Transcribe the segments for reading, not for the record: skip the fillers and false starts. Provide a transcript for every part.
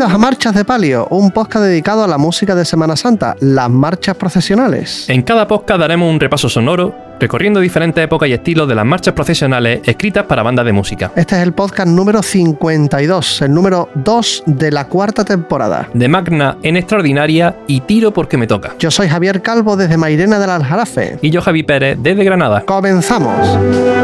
Bienvenidos a Marchas de Palio, un podcast dedicado a la música de Semana Santa, las marchas procesionales. En cada podcast daremos un repaso sonoro, recorriendo diferentes épocas y estilos de las marchas procesionales escritas para bandas de música. Este es el podcast número 52, el número 2 de la cuarta temporada. De magna en extraordinaria y tiro porque me toca. Yo soy Javier Calvo desde Mairena del Aljarafe. Y yo, Javi Pérez, desde Granada. ¡Comenzamos!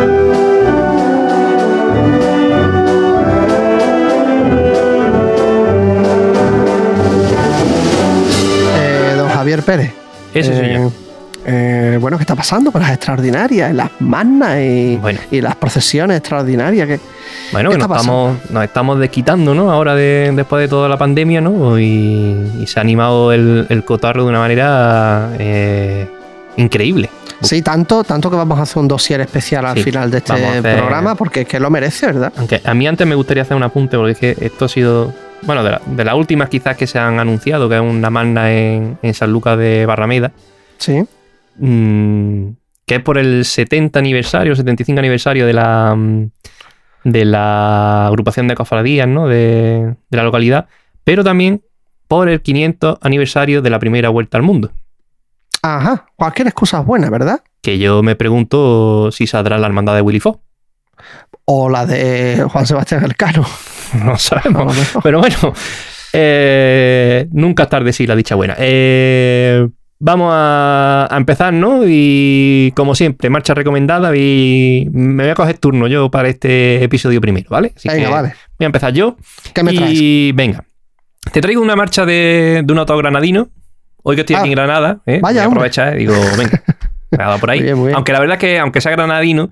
Javier Pérez. Ese soy yo. Bueno, ¿qué está pasando con las extraordinarias, las magnas y las procesiones extraordinarias? Bueno, que nos estamos desquitando, ¿no? Ahora después de toda la pandemia, ¿no? Y se ha animado el cotarro de una manera increíble. Sí, tanto que vamos a hacer un dossier especial al final de este programa, porque es que lo merece, ¿verdad? Aunque a mí antes me gustaría hacer un apunte, porque es que esto ha sido... Bueno, de las últimas quizás que se han anunciado, que es una magna en San Lucas de Barrameda. Sí. Que es por el 70 aniversario, 75 aniversario de la agrupación de cofradías, ¿no? de la localidad, pero también por el 500 aniversario de la primera vuelta al mundo. Ajá, cualquier excusa es buena, ¿verdad? Que yo me pregunto si saldrá la hermandad de Willy Fox. O la de Juan Sebastián Elcano. No sabemos. Pero bueno, nunca es tarde si la dicha buena. Vamos a empezar, ¿no? Y como siempre, marcha recomendada. Y me voy a coger turno yo para este episodio primero, ¿vale? Así venga, vale. Voy a empezar yo. ¿Qué me traes? Y venga, te traigo una marcha de un autor granadino. Hoy que estoy aquí en Granada, vaya, voy a aprovechar, digo, venga. Me ha dado por ahí. Muy bien. Aunque la verdad es que, aunque sea granadino,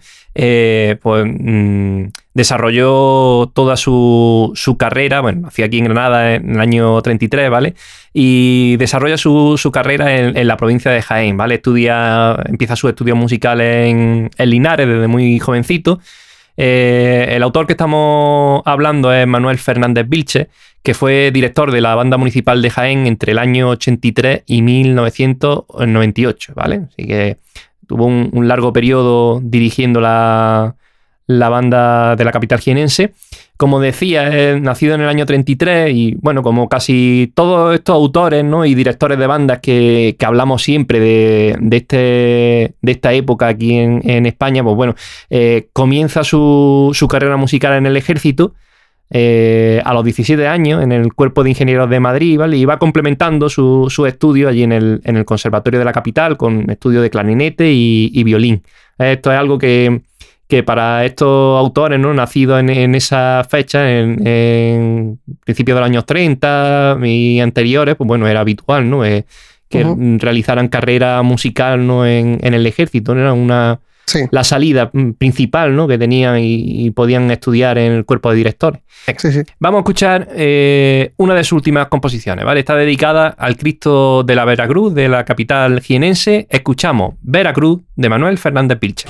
desarrolló toda su carrera. Bueno, nació aquí en Granada en el año 33, ¿vale? Y desarrolla su carrera en la provincia de Jaén, ¿vale? Empieza sus estudios musicales en Linares desde muy jovencito. El autor que estamos hablando es Manuel Fernández Vilches, que fue director de la Banda Municipal de Jaén entre el año 83 y 1998, ¿vale? Así que tuvo un largo periodo dirigiendo la banda de la capital jienense. Como decía, es nacido en el año 33 y, bueno, como casi todos estos autores, ¿no? Y directores de bandas que hablamos siempre de esta época aquí en España, pues bueno, comienza su carrera musical en el ejército a los 17 años en el Cuerpo de Ingenieros de Madrid, ¿vale? Y va complementando sus estudios allí en el Conservatorio de la capital con estudios de clarinete y violín. Esto es algo que para estos autores, ¿no? Nacidos en esa fecha, en principios de los años 30 y anteriores, pues bueno, era habitual, ¿no? Que realizaran carrera musical, ¿no? en el ejército, ¿no? Era la salida principal, ¿no? Que tenían y podían estudiar en el cuerpo de directores. Sí. Vamos a escuchar una de sus últimas composiciones, ¿vale? Está dedicada al Cristo de la Veracruz, de la capital jienense. Escuchamos Veracruz, de Manuel Fernández Vilches.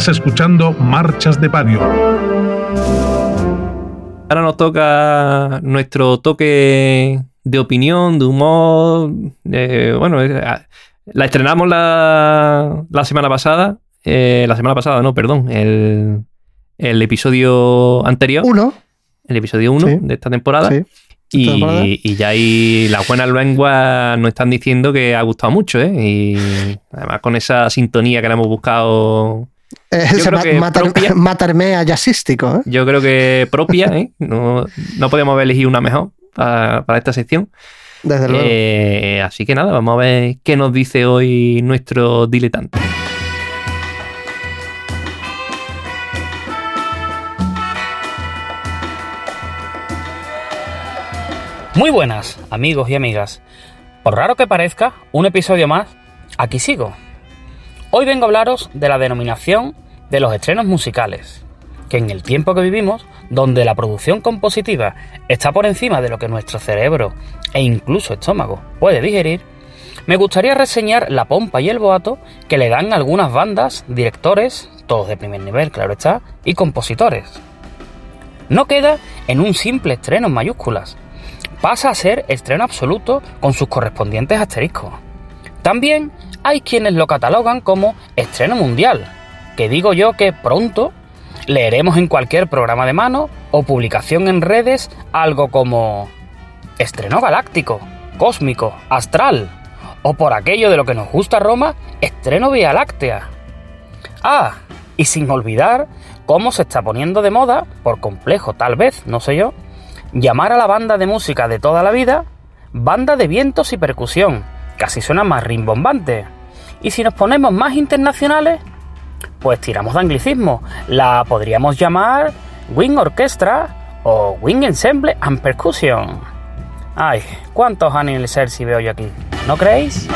Estás escuchando Marchas de Palio. Ahora nos toca nuestro toque de opinión, de humor. La estrenamos la semana pasada. El episodio anterior. El episodio 1 de esta temporada. Sí. Y ya ahí las buenas lenguas nos están diciendo que ha gustado mucho, ¿eh? Y además con esa sintonía que le hemos buscado. Matermea jazzístico, ¿eh? Yo creo que propia, ¿eh? No podíamos haber elegido una mejor para esta sección. Desde luego. Así que nada, vamos a ver qué nos dice hoy nuestro diletante. Muy buenas, amigos y amigas. Por raro que parezca, un episodio más, aquí sigo. Hoy vengo a hablaros de la denominación de los estrenos musicales, que en el tiempo que vivimos, donde la producción compositiva está por encima de lo que nuestro cerebro e incluso estómago puede digerir, me gustaría reseñar la pompa y el boato que le dan algunas bandas, directores, todos de primer nivel, claro está, y compositores. No queda en un simple estreno en mayúsculas, pasa a ser estreno absoluto con sus correspondientes asteriscos. También hay quienes lo catalogan como estreno mundial, que digo yo que pronto leeremos en cualquier programa de mano o publicación en redes algo como estreno galáctico, cósmico, astral, o por aquello de lo que nos gusta Roma, estreno Vía Láctea. Ah, y sin olvidar cómo se está poniendo de moda, por complejo tal vez, no sé yo, llamar a la banda de música de toda la vida banda de vientos y percusión, casi suena más rimbombante. Y si nos ponemos más internacionales, pues tiramos de anglicismo, la podríamos llamar Wind Orchestra o Wind Ensemble and Percussion. Ay, cuántos Anil Sersi veo yo aquí, ¿no creéis?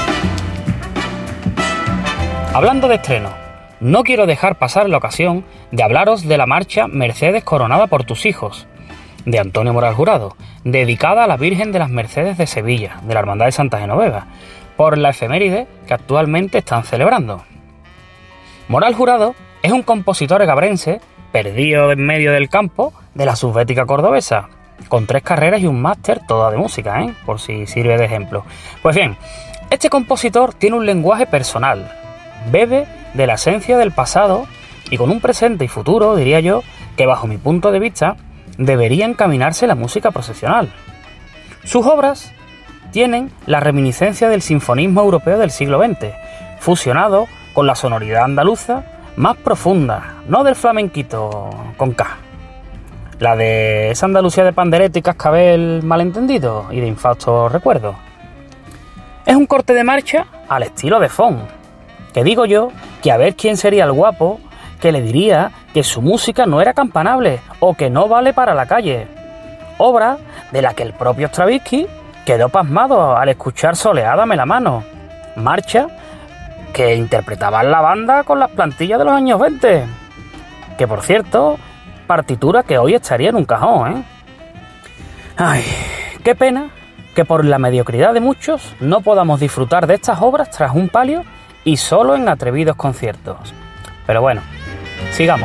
Hablando de estreno, no quiero dejar pasar la ocasión de hablaros de la marcha Mercedes coronada por tus hijos, de Antonio Moral Jurado, dedicada a la Virgen de las Mercedes de Sevilla, de la Hermandad de Santa Genoveva, por la efeméride que actualmente están celebrando. Moral Jurado es un compositor egabrense, perdido en medio del campo de la subbética cordobesa, con 3 carreras y un máster, toda de música, por si sirve de ejemplo. Pues bien, este compositor tiene un lenguaje personal, bebe de la esencia del pasado y con un presente y futuro, diría yo, que bajo mi punto de vista debería encaminarse la música procesional. Sus obras tienen la reminiscencia del sinfonismo europeo del siglo XX, fusionado con la sonoridad andaluza más profunda, no del flamenquito con K, la de esa Andalucía de pandereta y cascabel malentendido y de infaustos recuerdos. Es un corte de marcha al estilo de Fon, que digo yo que a ver quién sería el guapo que le diría que su música no era campanable o que no vale para la calle. Obra de la que el propio Stravinsky quedó pasmado al escuchar Soleádame la mano, marcha que interpretaban la banda con las plantillas de los años 20, que por cierto, partitura que hoy estaría en un cajón, ¿eh? Ay, qué pena que por la mediocridad de muchos no podamos disfrutar de estas obras tras un palio y solo en atrevidos conciertos. Pero bueno, sigamos.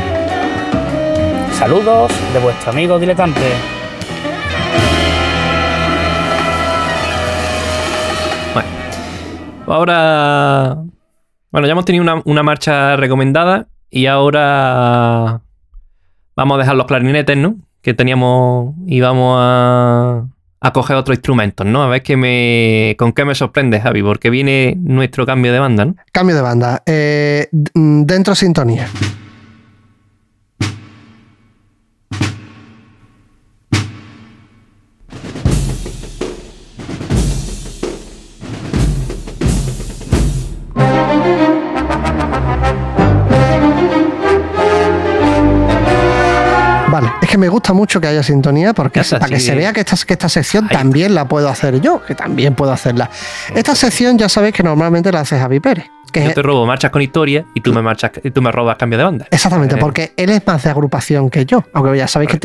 Saludos de vuestro amigo diletante. Ahora, bueno, ya hemos tenido una marcha recomendada y ahora vamos a dejar los clarinetes, ¿no? Que teníamos y vamos a coger otros instrumentos, ¿no? A ver con qué me sorprende, Javi, porque viene nuestro cambio de banda, ¿no? Cambio de banda. Dentro sintonía. Es que me gusta mucho que haya sintonía porque para que se vea que esta sección también la puedo hacer yo, que también puedo hacerla. Esta sección ya sabéis que normalmente la hace Javi Pérez. Yo te robo marchas con historia y tú me robas cambio de banda. Exactamente, porque él es más de agrupación que yo, aunque ya sabéis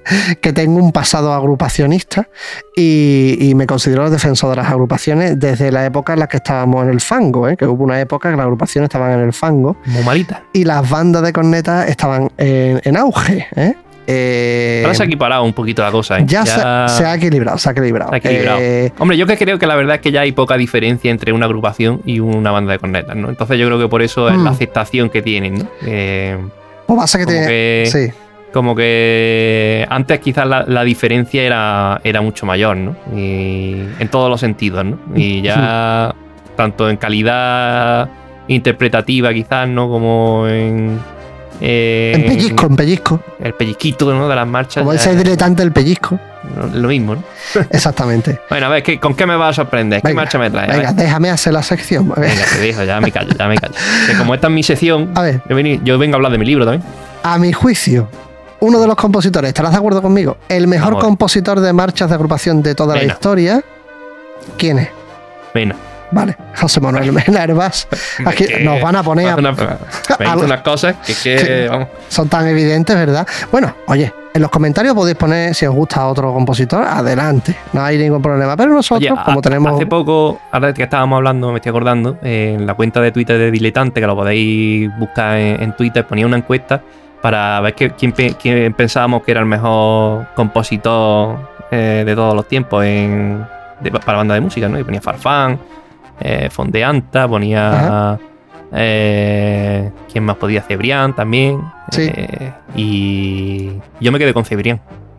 que tengo un pasado agrupacionista y me considero defensor de las agrupaciones desde la época en la que estábamos en el fango, que hubo una época que las agrupaciones estaban en el fango. Muy malita. Y las bandas de cornetas estaban en auge, Ahora se ha equiparado un poquito la cosa, Ya se ha equilibrado, Hombre, yo creo que la verdad es que ya hay poca diferencia entre una agrupación y una banda de cornetas, ¿no? Entonces yo creo que por eso es la aceptación que tienen, ¿no? Pues pasa que sí. Como que antes quizás la diferencia era mucho mayor, ¿no? Y en todos los sentidos, ¿no? Y ya tanto en calidad interpretativa quizás, ¿no? Como en pellizco. El pellizquito, ¿no? De las marchas. Como ese diletante del pellizco. Lo mismo, ¿no? Exactamente. Bueno, a ver, ¿con qué me vas a sorprender? ¿Qué marcha me traes? Venga, déjame hacer la sección. Venga, te dejo, ya me callo. Que como esta es mi sección, a ver, yo vengo a hablar de mi libro también. A mi juicio, uno de los compositores, ¿estarás de acuerdo conmigo? El mejor compositor de marchas de agrupación de toda la historia. ¿Quién es? Mena. Vale, José Manuel Mena Hervás. Aquí nos van a poner unas cosas que vamos. Son tan evidentes, ¿verdad? Bueno, oye, en los comentarios podéis poner si os gusta otro compositor, adelante, no hay ningún problema. Pero nosotros, como tenemos... Hace poco, ahora que estábamos hablando, me estoy acordando, en la cuenta de Twitter de Diletante, que lo podéis buscar en Twitter, ponía una encuesta para ver quién pensábamos que era el mejor compositor de todos los tiempos para banda de música, ¿no? Y ponía Farfán, Fondeanta, ponía ¿quién más podía? Cebrián también. Sí. Y yo me quedé con Cebrián.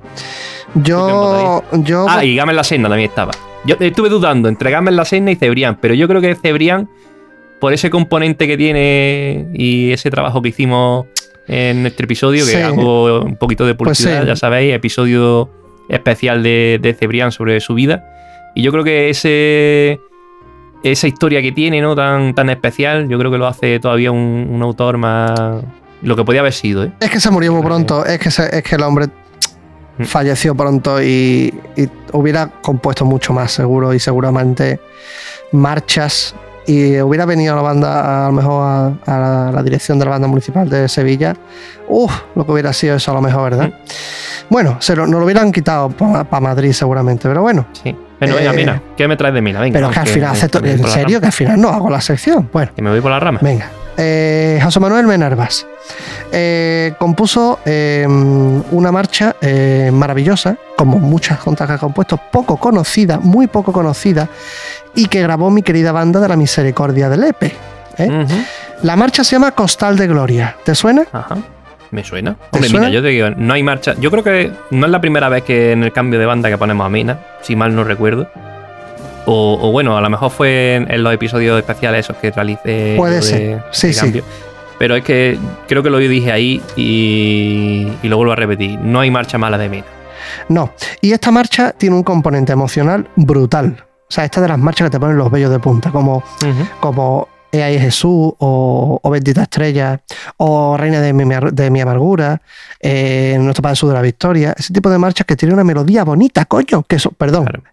Y Gamen la Serna también estaba. Yo estuve dudando entre Gamen la Serna y Cebrián, pero yo creo que Cebrián, por ese componente que tiene y ese trabajo que hicimos en nuestro episodio, que hago un poquito de publicidad, pues ya sabéis, episodio especial de Cebrián sobre su vida. Y yo creo que esa historia que tiene, ¿no? tan especial, yo creo que lo hace todavía un autor más... Lo que podía haber sido, ¿eh? Es que se murió muy pronto, es que el hombre falleció pronto y hubiera compuesto mucho más seguro y seguramente marchas y hubiera venido la banda a lo mejor a la dirección de la banda municipal de Sevilla. Lo que hubiera sido eso a lo mejor, ¿verdad? Bueno, nos lo hubieran quitado para Madrid seguramente, pero bueno. Sí. Bueno, venga, Mina, ¿qué me traes de Mina? Venga, pero que al final, ¿en serio? Que al final no hago la sección. Bueno. Que me voy por la rama. Venga. José Manuel Mena Hervás compuso una marcha maravillosa, como muchas otras que ha compuesto, poco conocida, muy poco conocida, y que grabó mi querida banda de la Misericordia de Lepe. La marcha se llama Costal de Gloria. ¿Te suena? Ajá. Me suena. Hombre, Mina, yo te digo, no hay marcha. Yo creo que no es la primera vez que en el cambio de banda que ponemos a Mina, si mal no recuerdo. O bueno, a lo mejor fue en los episodios especiales esos que realicé. Puede ser. Sí. Pero es que creo que lo dije ahí y lo vuelvo a repetir. No hay marcha mala de Mina. No. Y esta marcha tiene un componente emocional brutal. O sea, esta de las marchas que te ponen los vellos de punta, como Ea y Jesús, o Bendita Estrella, o Reina de mi amargura, Nuestro Padre Jesús de la Victoria. Ese tipo de marchas que tienen una melodía bonita, coño. Perdón. Claro.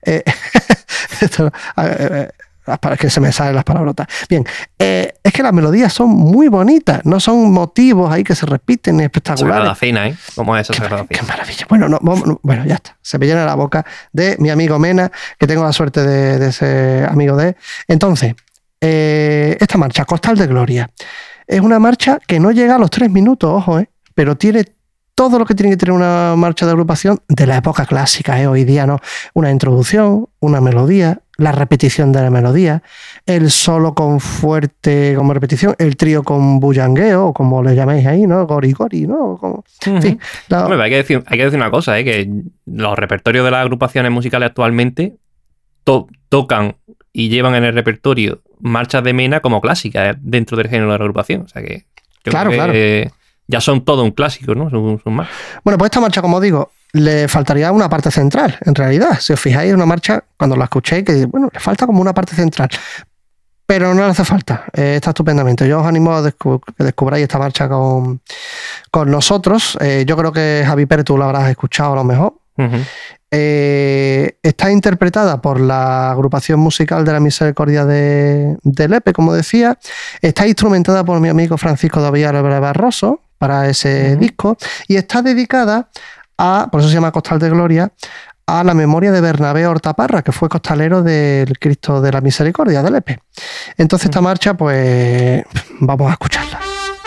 Es que se me salen las palabrotas. Bien, es que las melodías son muy bonitas, no son motivos ahí que se repiten espectaculares. Sagrada Cena, ¿eh? ¿Cómo es esa Sagrada Cena? Qué maravilla. Bueno, ya está. Se me llena la boca de mi amigo Mena, que tengo la suerte de ser amigo de él. Entonces, esta marcha, Costal de Gloria, es una marcha que no llega a los 3 minutos, ojo, pero tiene todo lo que tiene que tener una marcha de agrupación de la época clásica, hoy día no. Una introducción, una melodía, la repetición de la melodía, el solo con fuerte como repetición, el trío con bullangueo, o como le llaméis ahí, ¿no? Gori, ¿no? Como, en fin. Hombre, hay que decir una cosa, que los repertorios de las agrupaciones musicales actualmente tocan y llevan en el repertorio marchas de Mena como clásicas dentro del género de la agrupación. O sea que claro. Ya son todo un clásico, ¿no? Son más. Bueno, pues esta marcha, como digo, le faltaría una parte central, en realidad. Si os fijáis, es una marcha, cuando la escuchéis, que bueno, le falta como una parte central. Pero no le hace falta, está estupendamente. Yo os animo a que descubráis esta marcha con nosotros. Yo creo que Javi Pérez tú la habrás escuchado a lo mejor. Está interpretada por la agrupación musical de la Misericordia de Lepe, como decía. Está instrumentada por mi amigo Francisco David Álvarez Barroso para ese disco, y está dedicada por eso se llama Costal de Gloria, a la memoria de Bernabé Hortaparra, que fue costalero del Cristo de la Misericordia, de Lepe. Entonces esta marcha, pues vamos a escucharla.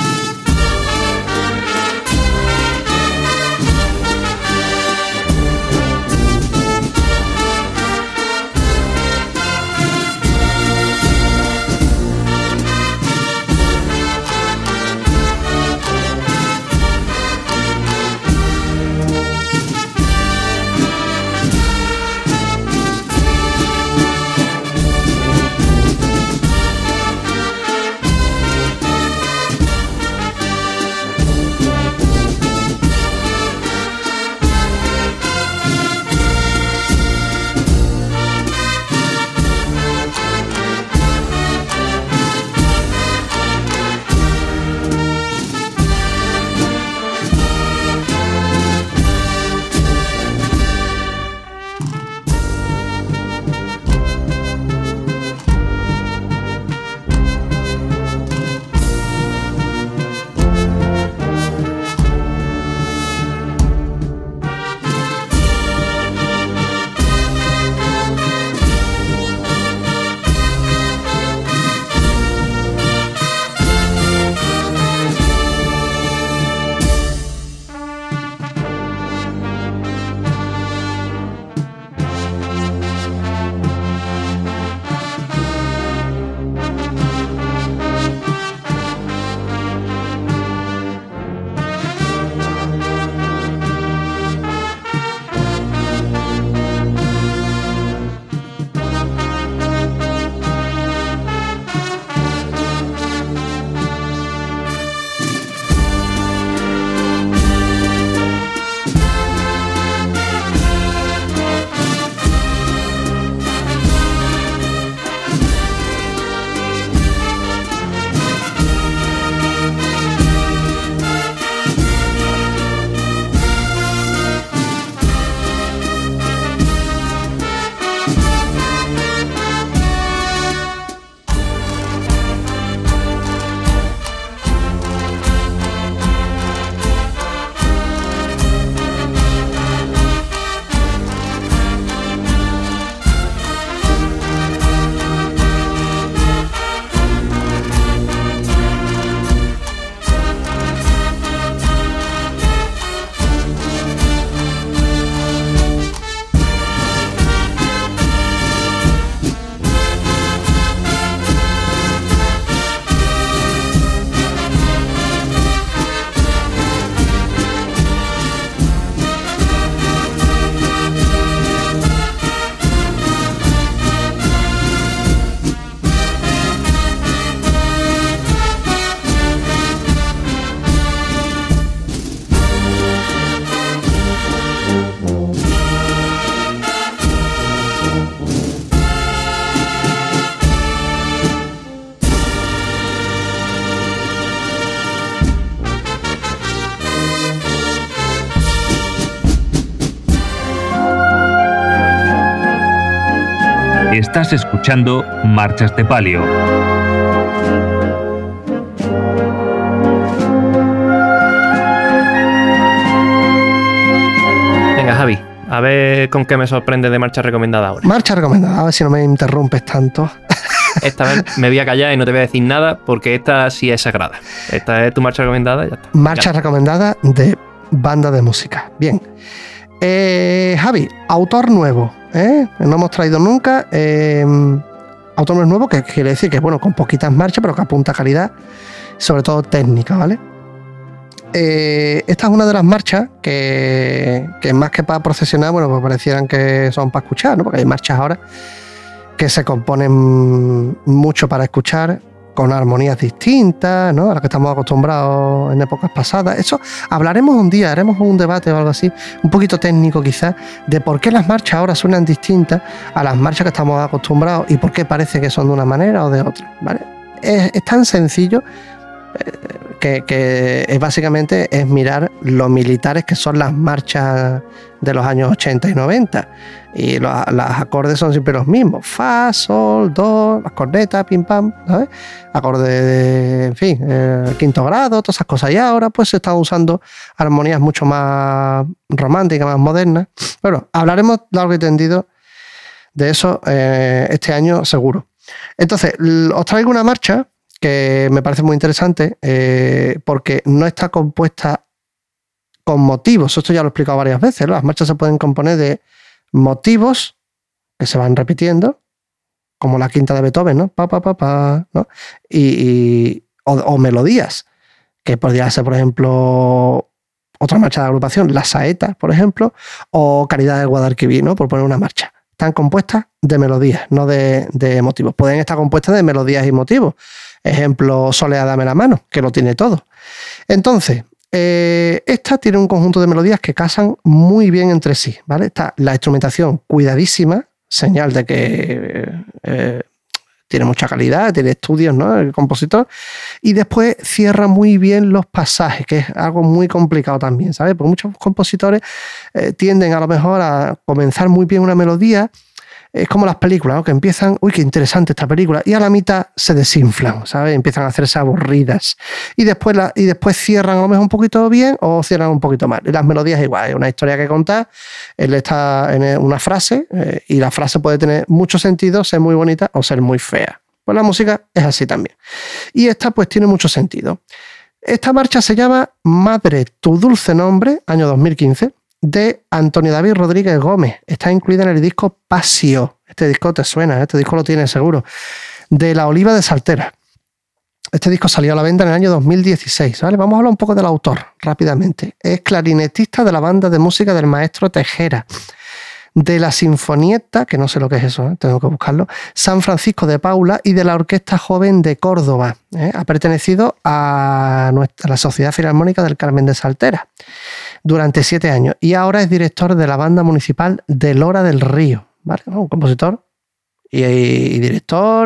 Estás escuchando Marchas de Palio. Venga, Javi, a ver con qué me sorprende de marcha recomendada ahora. Marcha recomendada, a ver si no me interrumpes tanto. Esta vez me voy a callar y no te voy a decir nada porque esta sí es sagrada. Esta es tu marcha recomendada y ya está. Marcha recomendada de banda de música. Bien. Javi, autor nuevo. No hemos traído nunca. Autor nuevo, que quiere decir que, bueno, con poquitas marchas, pero que apunta a calidad, sobre todo técnica, ¿vale? Esta es una de las marchas que más que para procesionar, bueno, pues parecieran que son para escuchar, ¿no? Porque hay marchas ahora que se componen mucho para escuchar, con armonías distintas, ¿no? A las que estamos acostumbrados en épocas pasadas. Eso hablaremos un día, haremos un debate o algo así, un poquito técnico quizás, de por qué las marchas ahora suenan distintas a las marchas que estamos acostumbrados y por qué parece que son de una manera o de otra, ¿vale? Es tan sencillo que es básicamente es mirar los militares que son las marchas de los años 80 y 90. Y los acordes son siempre los mismos. Fa, sol, do, las cornetas, pim, pam, ¿sabes? Acordes de, en fin, quinto grado, todas esas cosas. Y ahora pues se están usando armonías mucho más románticas, más modernas. Bueno, hablaremos largo y tendido de eso este año seguro. Entonces, os traigo una marcha que me parece muy interesante porque no está compuesta con motivos. Esto ya lo he explicado varias veces, ¿no? Las marchas se pueden componer de motivos que se van repitiendo, como la quinta de Beethoven, ¿no? Pa, pa, pa, pa, ¿no? O melodías, que podría ser, por ejemplo, otra marcha de agrupación, la saeta, por ejemplo, o Caridad del Guadalquivir, ¿no? Por poner una marcha. Están compuestas de melodías, no de motivos. Pueden estar compuestas de melodías y motivos. Ejemplo, Soledad, dame la mano, que lo tiene todo. Entonces, esta tiene un conjunto de melodías que casan muy bien entre sí, ¿vale? Está la instrumentación cuidadísima, señal de que tiene mucha calidad, tiene estudios, ¿no? El compositor. Y después cierra muy bien los pasajes, que es algo muy complicado también, ¿sabes? Porque muchos compositores tienden a lo mejor a comenzar muy bien una melodía. Es como las películas, ¿no? Que empiezan, uy, qué interesante esta película, y a la mitad se desinflan, ¿sabes? Empiezan a hacerse aburridas. Y después cierran a lo mejor un poquito bien o cierran un poquito mal. Y las melodías igual, es una historia que contar, él está en una frase y la frase puede tener mucho sentido, ser muy bonita o ser muy fea. Pues la música es así también. Y esta pues tiene mucho sentido. Esta marcha se llama Madre, tu dulce nombre, año 2015, de Antonio David Rodríguez Gómez. Está incluida en el disco Pasio. Este disco te suena, este disco lo tienes seguro. De La Oliva de Saltera. Este disco salió a la venta en el año 2016. ¿Vale? Vamos a hablar un poco del autor rápidamente. Es clarinetista de la banda de música del maestro Tejera. De la Sinfonietta, que no sé lo que es eso, tengo que buscarlo, San Francisco de Paula, y de la Orquesta Joven de Córdoba. Ha pertenecido a la Sociedad Filarmónica del Carmen de Saltera durante 7 años y ahora es director de la Banda Municipal de Lora del Río, ¿vale? Un compositor y director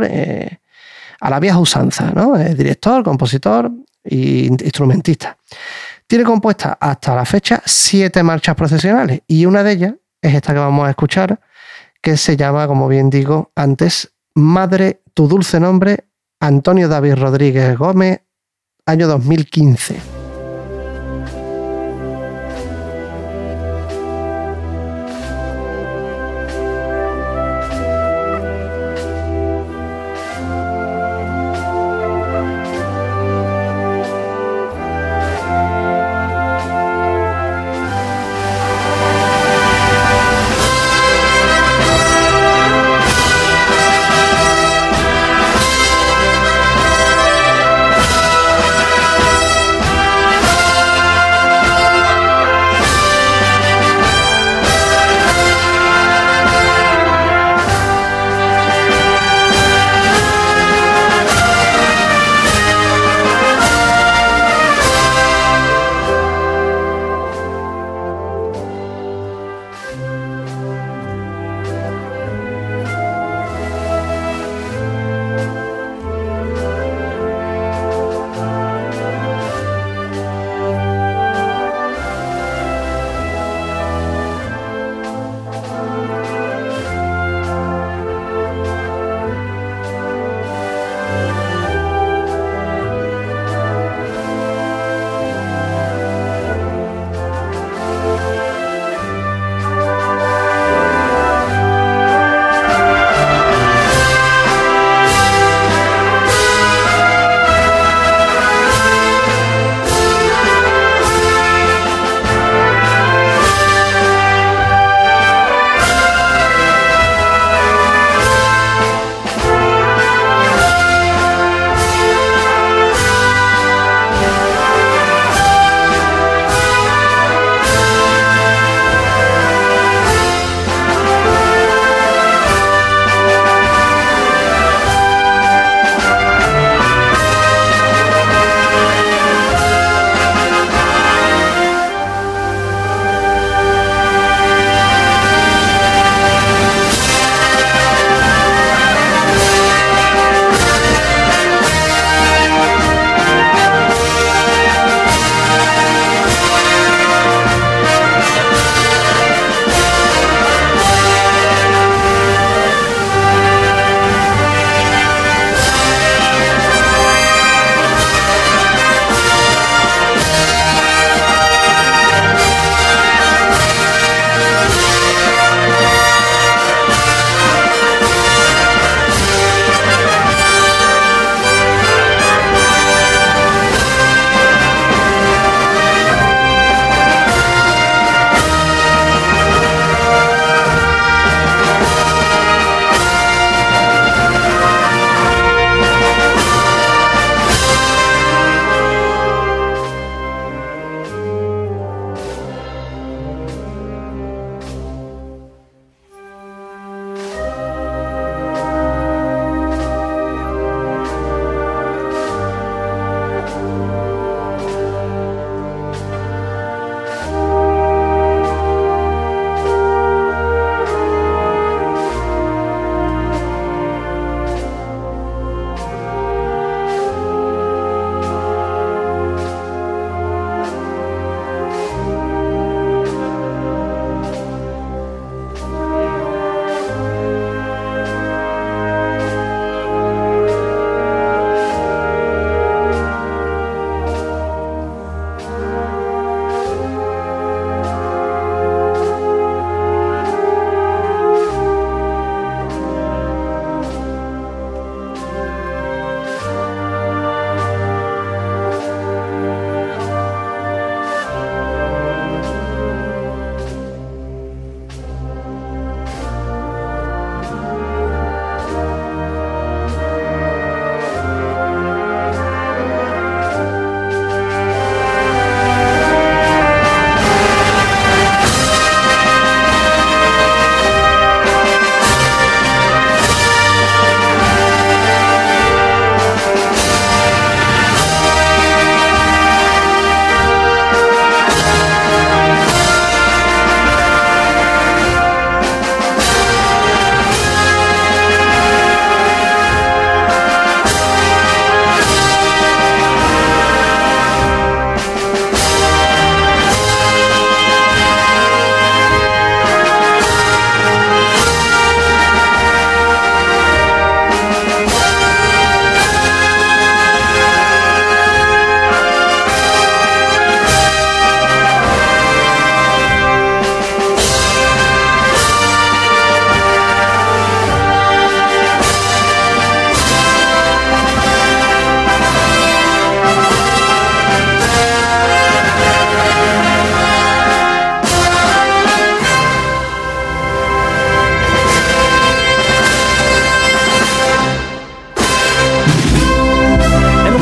a la vieja usanza, ¿no? Es director, compositor e instrumentista. Tiene compuestas hasta la fecha 7 marchas procesionales y una de ellas es esta que vamos a escuchar, que se llama, como bien digo antes, Madre, tu dulce nombre, Antonio David Rodríguez Gómez, año 2015.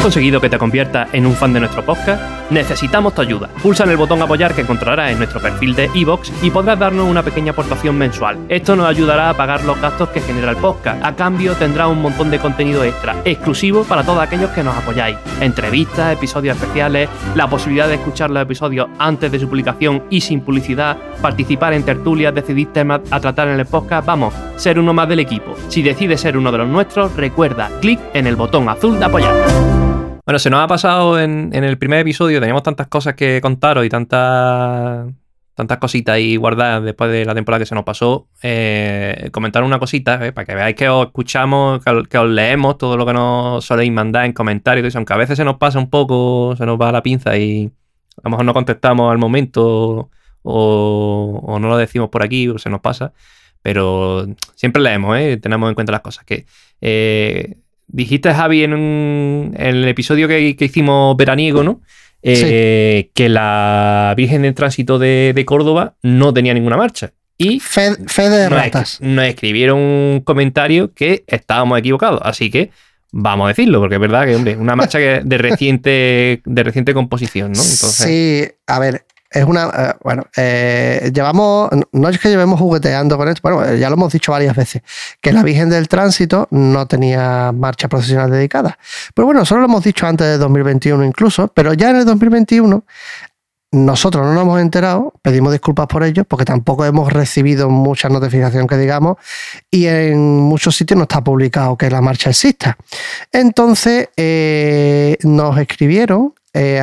conseguido que te conviertas en un fan de nuestro podcast? Necesitamos tu ayuda. Pulsa en el botón apoyar que encontrarás en nuestro perfil de iVoox y podrás darnos una pequeña aportación mensual. Esto nos ayudará a pagar los gastos que genera el podcast. A cambio tendrás un montón de contenido extra, exclusivo para todos aquellos que nos apoyáis. Entrevistas, episodios especiales, la posibilidad de escuchar los episodios antes de su publicación y sin publicidad, participar en tertulias, decidir temas a tratar en el podcast, vamos, ser uno más del equipo. Si decides ser uno de los nuestros, recuerda, clic en el botón azul de apoyar. Bueno, se nos ha pasado en el primer episodio, teníamos tantas cosas que contaros y tantas cositas ahí guardadas después de la temporada que se nos pasó. Comentar una cosita, para que veáis que os escuchamos, que os leemos todo lo que nos soléis mandar en comentarios y eso, aunque a veces se nos pasa un poco, se nos va la pinza y a lo mejor no contestamos al momento o no lo decimos por aquí o se nos pasa, pero siempre leemos, tenemos en cuenta las cosas. Que dijiste, Javi, en el episodio que hicimos veraniego, ¿no? Sí. Que la Virgen del Tránsito de Córdoba no tenía ninguna marcha. Y fe de ratas. Nos escribieron un comentario que estábamos equivocados, así que vamos a decirlo, porque es verdad que, hombre, una marcha que de reciente composición, ¿no? Entonces, sí, a ver, es una... llevamos... No es que llevemos jugueteando con esto, bueno, ya lo hemos dicho varias veces, que la Virgen del Tránsito no tenía marcha procesional dedicada. Pero bueno, solo lo hemos dicho antes de 2021 incluso, pero ya en el 2021 nosotros no nos hemos enterado, pedimos disculpas por ello, porque tampoco hemos recibido mucha notificación que digamos, y en muchos sitios no está publicado que la marcha exista. Entonces, nos escribieron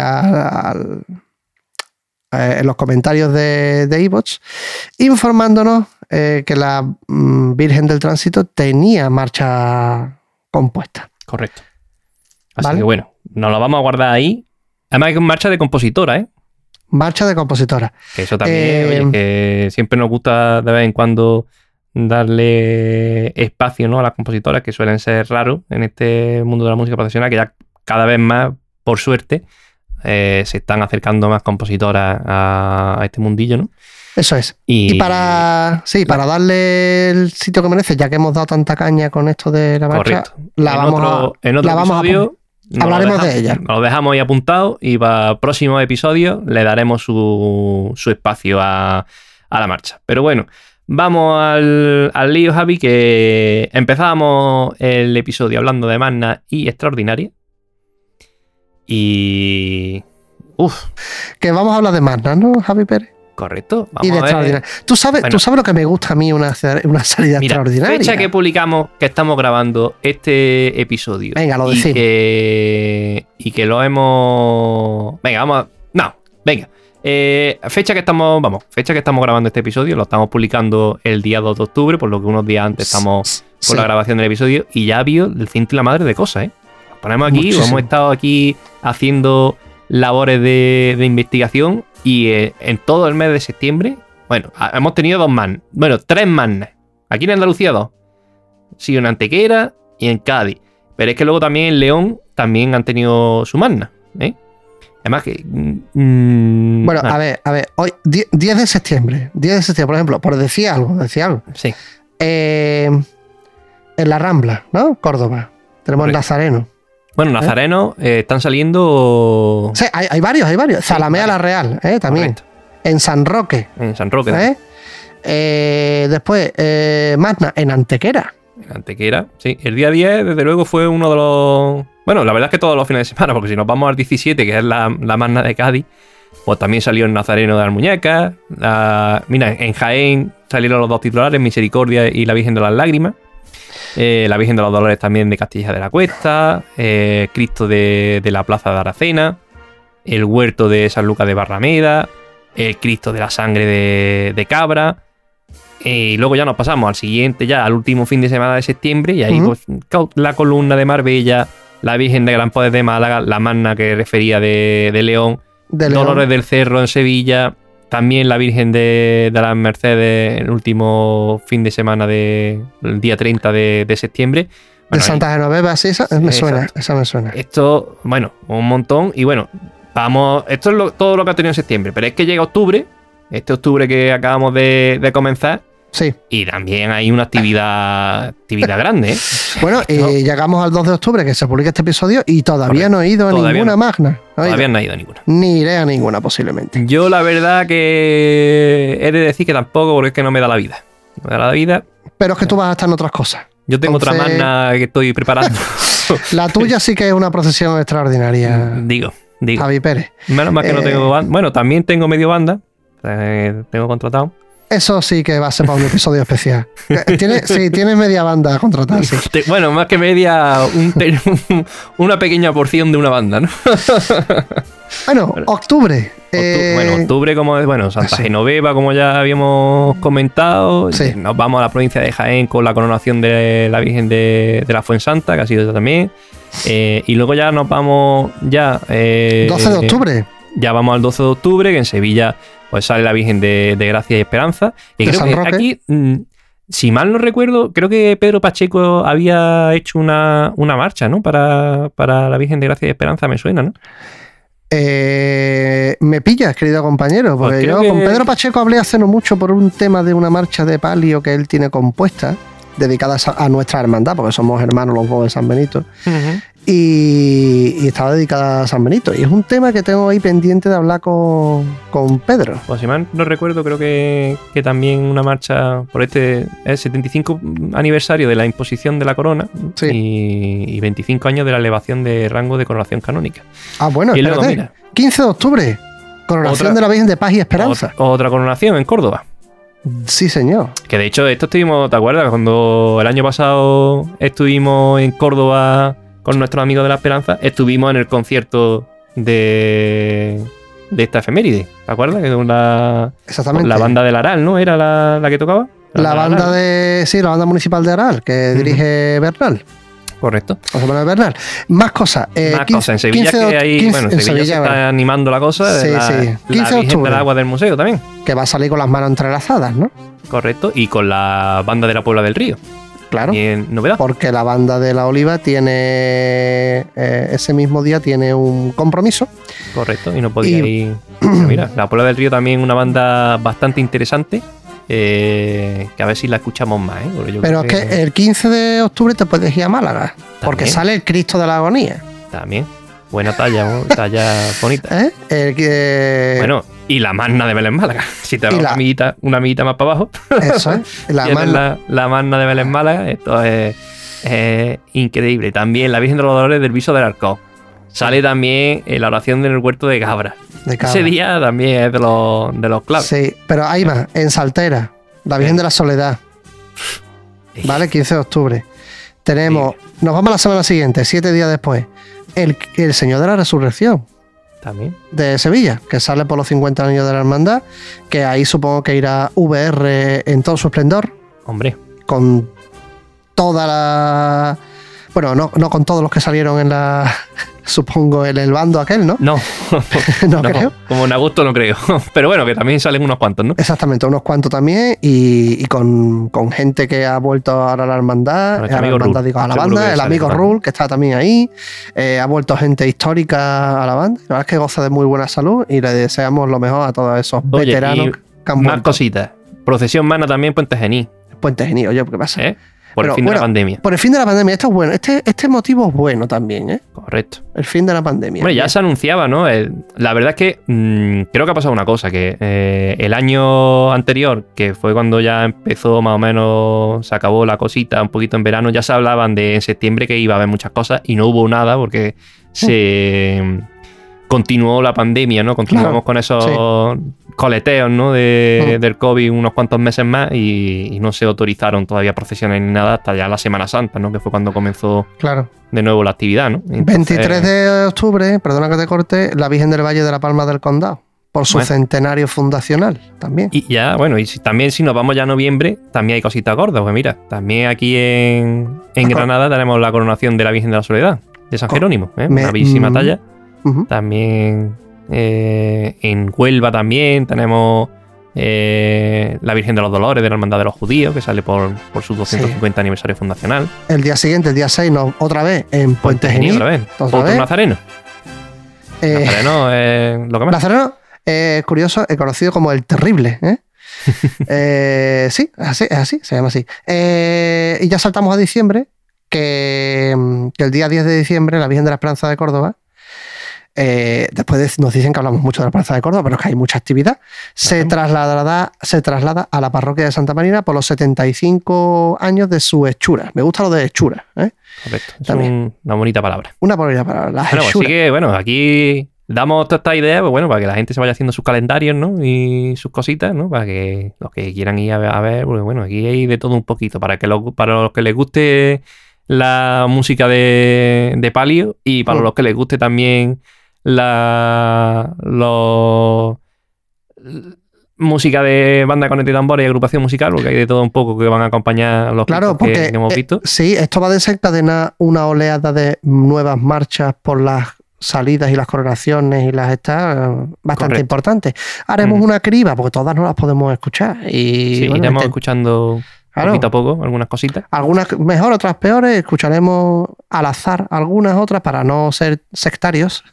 en los comentarios de iVoox, informándonos que la Virgen del Tránsito tenía marcha compuesta. Correcto. Así que bueno, nos lo vamos a guardar ahí. Además, es marcha de compositora, ¿eh? Marcha de compositora. Que eso también, oye, que siempre nos gusta de vez en cuando darle espacio, ¿no?, a las compositoras, que suelen ser raros en este mundo de la música profesional, que ya cada vez más, por suerte, se están acercando más compositoras a este mundillo, ¿no? Eso es. Y para darle el sitio que merece, ya que hemos dado tanta caña con esto de la marcha, en otro episodio hablaremos de ella. Lo dejamos ahí apuntado y para próximos episodios le daremos su espacio a la marcha. Pero bueno, vamos al lío, Javi, que empezábamos el episodio hablando de Magna y Extraordinaria. Y... que vamos a hablar de Magna, ¿no, Javi Pérez? Correcto. Vamos y de Extraordinaria. ¿Tú sabes lo que me gusta a mí una salida extraordinaria? Fecha que publicamos, que estamos grabando este episodio. Venga, lo decimos. Y que lo hemos... Venga, vamos a... No, venga. Fecha que estamos grabando este episodio, lo estamos publicando el día 2 de octubre, por lo que unos días antes estamos con la grabación del episodio, y ya vio el ciento y la madre de cosas, ¿eh? Nos ponemos aquí, hemos estado aquí haciendo labores de investigación y en todo el mes de septiembre, bueno, hemos tenido tres magnas. Aquí en Andalucía 2. Sí, en Antequera y en Cádiz. Pero es que luego también en León también han tenido su magna, ¿eh? Además que... bueno, a ver, hoy, 10 de septiembre, por ejemplo, por decir algo. Sí. En la Rambla, ¿no? Córdoba. Tenemos Nazareno. Bueno, Nazareno están saliendo... Sí, hay varios. Zalamea la Real, también. Correcto. En San Roque. Después, Magna en Antequera. En Antequera, sí. El día 10, desde luego, fue uno de los... Bueno, la verdad es que todos los fines de semana, porque si nos vamos al 17, que es la Magna de Cádiz, pues también salió el Nazareno de las Muñecas. Mira, en Jaén salieron los dos titulares, Misericordia y la Virgen de las Lágrimas. La Virgen de los Dolores también de Castilla de la Cuesta, Cristo de la Plaza de Aracena, el Huerto de San Lucas de Barrameda, el Cristo de la Sangre de Cabra, y luego ya nos pasamos al siguiente, ya al último fin de semana de septiembre, y ahí pues la Columna de Marbella, la Virgen de Gran Poder de Málaga, la Magna que refería de León, Dolores del Cerro en Sevilla, también la Virgen de las Mercedes el último fin de semana el día 30 de septiembre. Bueno, de Santa Genoveva, sí, esa me suena. Esto, bueno, un montón. Y bueno, vamos, esto es todo lo que ha tenido en septiembre. Pero es que llega octubre, este octubre que acabamos de comenzar, Sí. Y también hay una actividad grande, ¿eh? Bueno, y llegamos al 2 de octubre, que se publica este episodio, y todavía no he ido a ninguna magna. Todavía no he ido a ninguna. Ni iré a ninguna, posiblemente. Yo la verdad que he de decir que tampoco, porque es que no me da la vida. No me da la vida. Pero es que tú vas a estar en otras cosas. Yo tengo otra magna que estoy preparando. La tuya sí que es una procesión extraordinaria. Digo. Javi Pérez. Menos mal que no tengo banda. Bueno, también tengo medio banda. Tengo contratado. Eso sí que va a ser para un episodio especial. Tienes media banda contratada, sí. Bueno, más que media, una pequeña porción de una banda, ¿no? Bueno, octubre. Octubre, Santa Genoveva, como ya habíamos comentado. Sí. Nos vamos a la provincia de Jaén con la coronación de la Virgen de la Fuensanta, que ha sido también. Y luego ya nos vamos 12 de octubre. Ya vamos al 12 de octubre, que en Sevilla pues sale la Virgen de Gracia y Esperanza. Y creo que aquí, si mal no recuerdo, creo que Pedro Pacheco había hecho una marcha, ¿no? Para la Virgen de Gracia y Esperanza, me suena, ¿no? Me pillas, querido compañero, porque pues yo con Pedro Pacheco hablé hace no mucho por un tema de una marcha de palio que él tiene compuesta, dedicada a nuestra hermandad, porque somos hermanos los dos de San Benito. Uh-huh. Y estaba dedicada a San Benito. Y es un tema que tengo ahí pendiente de hablar con Pedro. Pues si mal no recuerdo, creo que también una marcha por el 75 aniversario de la imposición de la corona, sí, y 25 años de la elevación de rango de coronación canónica. Ah, bueno, espérate. 15 de octubre, coronación de la Virgen de Paz y Esperanza. Otra coronación en Córdoba. Sí, señor. Que de hecho esto estuvimos, ¿te acuerdas? Cuando el año pasado estuvimos en Córdoba con nuestros amigos de la Esperanza, estuvimos en el concierto de esta efeméride, ¿te acuerdas? Exactamente. La banda del Aral, ¿no? ¿Era la que tocaba? La banda municipal de Aral, que dirige Bernal. Correcto. José Manuel Bernal. Más cosas. En Sevilla en Sevilla se está animando la cosa. Sí, sí. 15 de octubre. Del agua del museo también. Que va a salir con las manos entrelazadas, ¿no? Correcto. Y con la banda de la Puebla del Río. Claro. Y novedad. Porque la banda de la Oliva tiene ese mismo día tiene un compromiso. Correcto. Y no podía ir. Pero mira, la Puebla del Río también una banda bastante interesante. Que a ver si la escuchamos más, ¿eh? Pero es que el 15 de octubre te puedes ir a Málaga, porque sale el Cristo de la Agonía. También. Buena talla, ¿no? Talla bonita. Bueno, y la magna de Belén Málaga. Si te vas una amiguita más para abajo. Eso es. La magna de Belén Málaga. Esto es increíble. También la Virgen de los Dolores del Viso del Arcón. Sale también la oración en el huerto de Cabra. Ese día también es de los claves. Sí, pero hay más. En Saltera, la Virgen de la Soledad. ¿Vale? 15 de octubre. Tenemos, nos vamos a la semana siguiente, 7 días después. El Señor de la Resurrección. También. De Sevilla, que sale por los 50 años de la hermandad. Que ahí supongo que irá VR en todo su esplendor. Hombre. Con toda la... Bueno, no con todos los que salieron en la... Supongo en el bando aquel, ¿no? No. no creo. Como en agosto no creo. Pero bueno, que también salen unos cuantos, ¿no? Exactamente, unos cuantos también. Y con gente que ha vuelto ahora a la hermandad. A la banda, el amigo Rul, que está también ahí. Ha vuelto gente histórica a la banda. La verdad es que goza de muy buena salud y le deseamos lo mejor a todos esos veteranos que han vuelto. Más cositas. Procesión Magna también, Puente Genil. Puente Genil, oye, ¿qué pasa? Por el fin de la pandemia. Por el fin de la pandemia. Esto es bueno. Este motivo es bueno también, ¿eh? Correcto. El fin de la pandemia. Bueno, ya se anunciaba, ¿no? La verdad es que creo que ha pasado una cosa, que el año anterior, que fue cuando ya empezó más o menos, se acabó la cosita un poquito en verano, ya se hablaban de en septiembre que iba a haber muchas cosas y no hubo nada porque se continuó la pandemia, ¿no? Continuamos con esos coleteos, ¿no? Del COVID unos cuantos meses más y no se autorizaron todavía procesiones ni nada hasta ya la Semana Santa, ¿no? Que fue cuando comenzó de nuevo la actividad, ¿no? Entonces, 23 de octubre, perdona que te corte, la Virgen del Valle de la Palma del Condado. Por su centenario fundacional también. Y ya, bueno, y también si nos vamos ya a noviembre, también hay cositas gordas. Pues mira, también aquí en Granada tenemos la coronación de la Virgen de la Soledad, de San Jerónimo, una bellísima talla. También en Huelva también tenemos la Virgen de los Dolores de la Hermandad de los Judíos, que sale por su 250 aniversario fundacional. El día siguiente, el día 6, otra vez en Puente Genil. Otra vez. Otro Nazareno. Nazareno es lo que más. Nazareno es curioso, es conocido como el Terrible, Sí, es así, se llama así. Y ya saltamos a diciembre, que el día 10 de diciembre, la Virgen de la Esperanza de Córdoba, después nos dicen que hablamos mucho de la Esperanza de Córdoba, pero es que hay mucha actividad, se traslada a la parroquia de Santa Marina por los 75 años de su hechura. Me gusta lo de hechura. Correcto, es una bonita palabra. Una bonita palabra, la hechura. Así que, bueno, aquí damos toda esta idea, pues bueno, para que la gente se vaya haciendo sus calendarios, ¿no? Y sus cositas, ¿no? Para que los que quieran ir a ver, porque bueno, aquí hay de todo un poquito, para los que les guste la música de palio y para los que les guste también música de banda con y tambores y agrupación musical, porque hay de todo un poco que van a acompañar los que hemos visto. Sí, esto va a desencadenar una oleada de nuevas marchas por las salidas y las coronaciones y las bastante importantes. Haremos una criba, porque todas no las podemos escuchar. Y sí, bueno, iremos escuchando poquito a poco algunas cositas. Algunas mejor, otras peores. Escucharemos al azar algunas otras para no ser sectarios.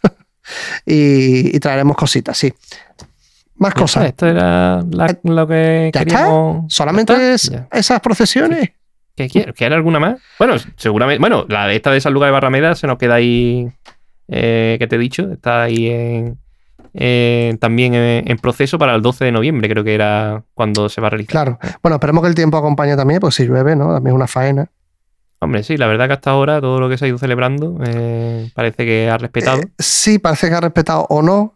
y traeremos cositas, sí. Más cosas. Esto era lo que ¿Ya queríamos. está? ¿Solamente esas procesiones? ¿Quiere alguna más? Bueno, seguramente. Bueno, la de esta de San Lucas de Barrameda se nos queda ahí. Que te he dicho, está ahí también en proceso para el 12 de noviembre, creo que era cuando se va a realizar. Claro. Bueno, esperemos que el tiempo acompañe también, pues si llueve, ¿no? También es una faena. Hombre, sí, la verdad que hasta ahora todo lo que se ha ido celebrando parece que ha respetado. Sí, parece que ha respetado o no.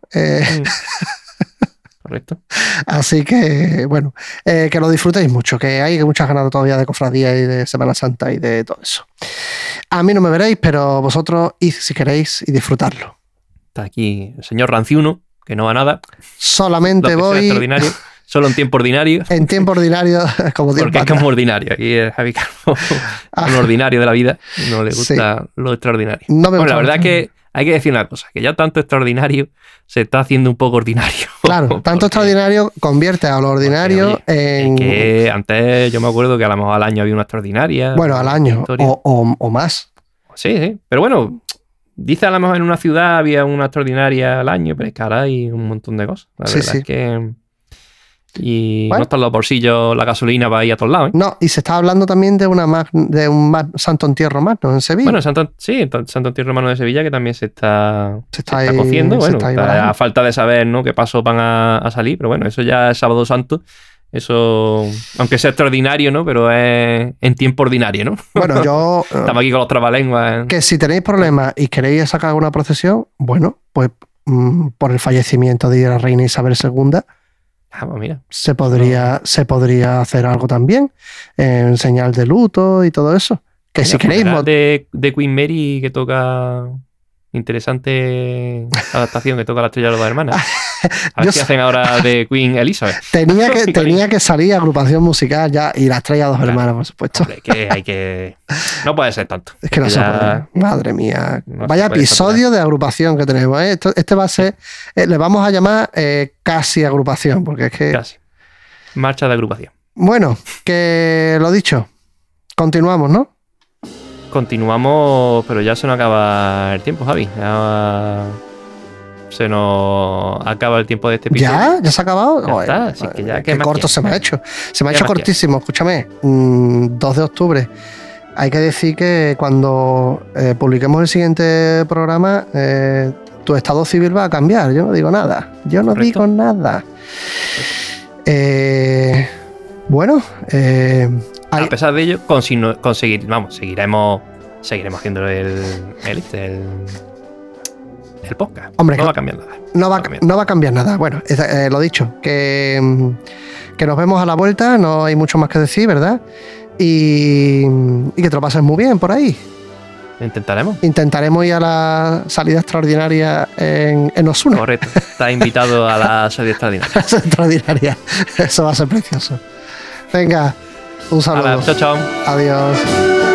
Correcto. Así que, bueno, que lo disfrutéis mucho, que hay muchas ganas todavía de cofradía y de Semana Santa y de todo eso. A mí no me veréis, pero vosotros id si queréis y disfrutarlo. Está aquí el señor Ranciuno, que no va a nada. Solamente voy... Solo en tiempo ordinario. En tiempo ordinario, como Porque es como ordinario. Aquí es Javi Calvo, un ordinario de la vida. No le gusta lo extraordinario. No me gusta. La verdad es que hay que decir una cosa, que ya tanto extraordinario se está haciendo un poco ordinario. Claro, tanto extraordinario convierte a lo ordinario en... Es que antes yo me acuerdo que a lo mejor al año había una extraordinaria. Bueno, al año o más. Sí. Pero bueno, dice a lo mejor en una ciudad había una extraordinaria al año, pero es que ahora hay un montón de cosas. La verdad es que... Y bueno, no está en los bolsillos la gasolina para ir a todos lados. No, y se está hablando también de un Santo Entierro Romano en Sevilla. Bueno, Santo Entierro Romano de Sevilla, que también se está cociendo. Bueno, está a falta de saber, ¿no?, qué pasos van a salir, pero bueno, eso ya es Sábado Santo. Eso, aunque sea extraordinario, ¿no?, pero es en tiempo ordinario, ¿no? Bueno, yo... Estamos aquí con los trabalenguas. Que si tenéis problemas y queréis sacar alguna procesión, bueno, pues por el fallecimiento de la reina Isabel II... Pues mira. Se podría hacer algo también, en señal de luto y todo eso. Que mira, si queréis... De Queen Mary, que toca... Interesante adaptación, que toca La Estrella de las Dos Hermanas. A ver si hacen ahora de Queen Elizabeth. Tenía que salir agrupación musical ya, y La Estrella de las Dos Hermanas, por supuesto. Hombre, no puede ser tanto. Es que no se puede. Madre mía. No vaya episodio de agrupación que tenemos. Este va a ser... le vamos a llamar casi agrupación, porque es que... Casi. Marcha de agrupación. Bueno, que lo dicho. Continuamos, ¿no? Continuamos, pero ya se nos acaba el tiempo, Javi. Ya se nos acaba el tiempo de este episodio. ¿Ya se ha acabado? Ya está, así que ya... Qué corto se me ha hecho. Se me ha hecho cortísimo. Escúchame, 2 de octubre. Hay que decir que cuando publiquemos el siguiente programa, tu estado civil va a cambiar. Yo no digo nada. Digo nada. Bueno... a pesar de ello, seguiremos haciendo el podcast. Hombre, no va a cambiar nada. No va a cambiar nada. Bueno, lo dicho, que nos vemos a la vuelta, no hay mucho más que decir, ¿verdad? Y que te lo pases muy bien por ahí. Intentaremos ir a la salida extraordinaria en Osuna. Correcto, estás invitado a la salida extraordinaria. Extraordinaria, eso va a ser precioso. Venga. Un saludo. Hola, chao. Adiós.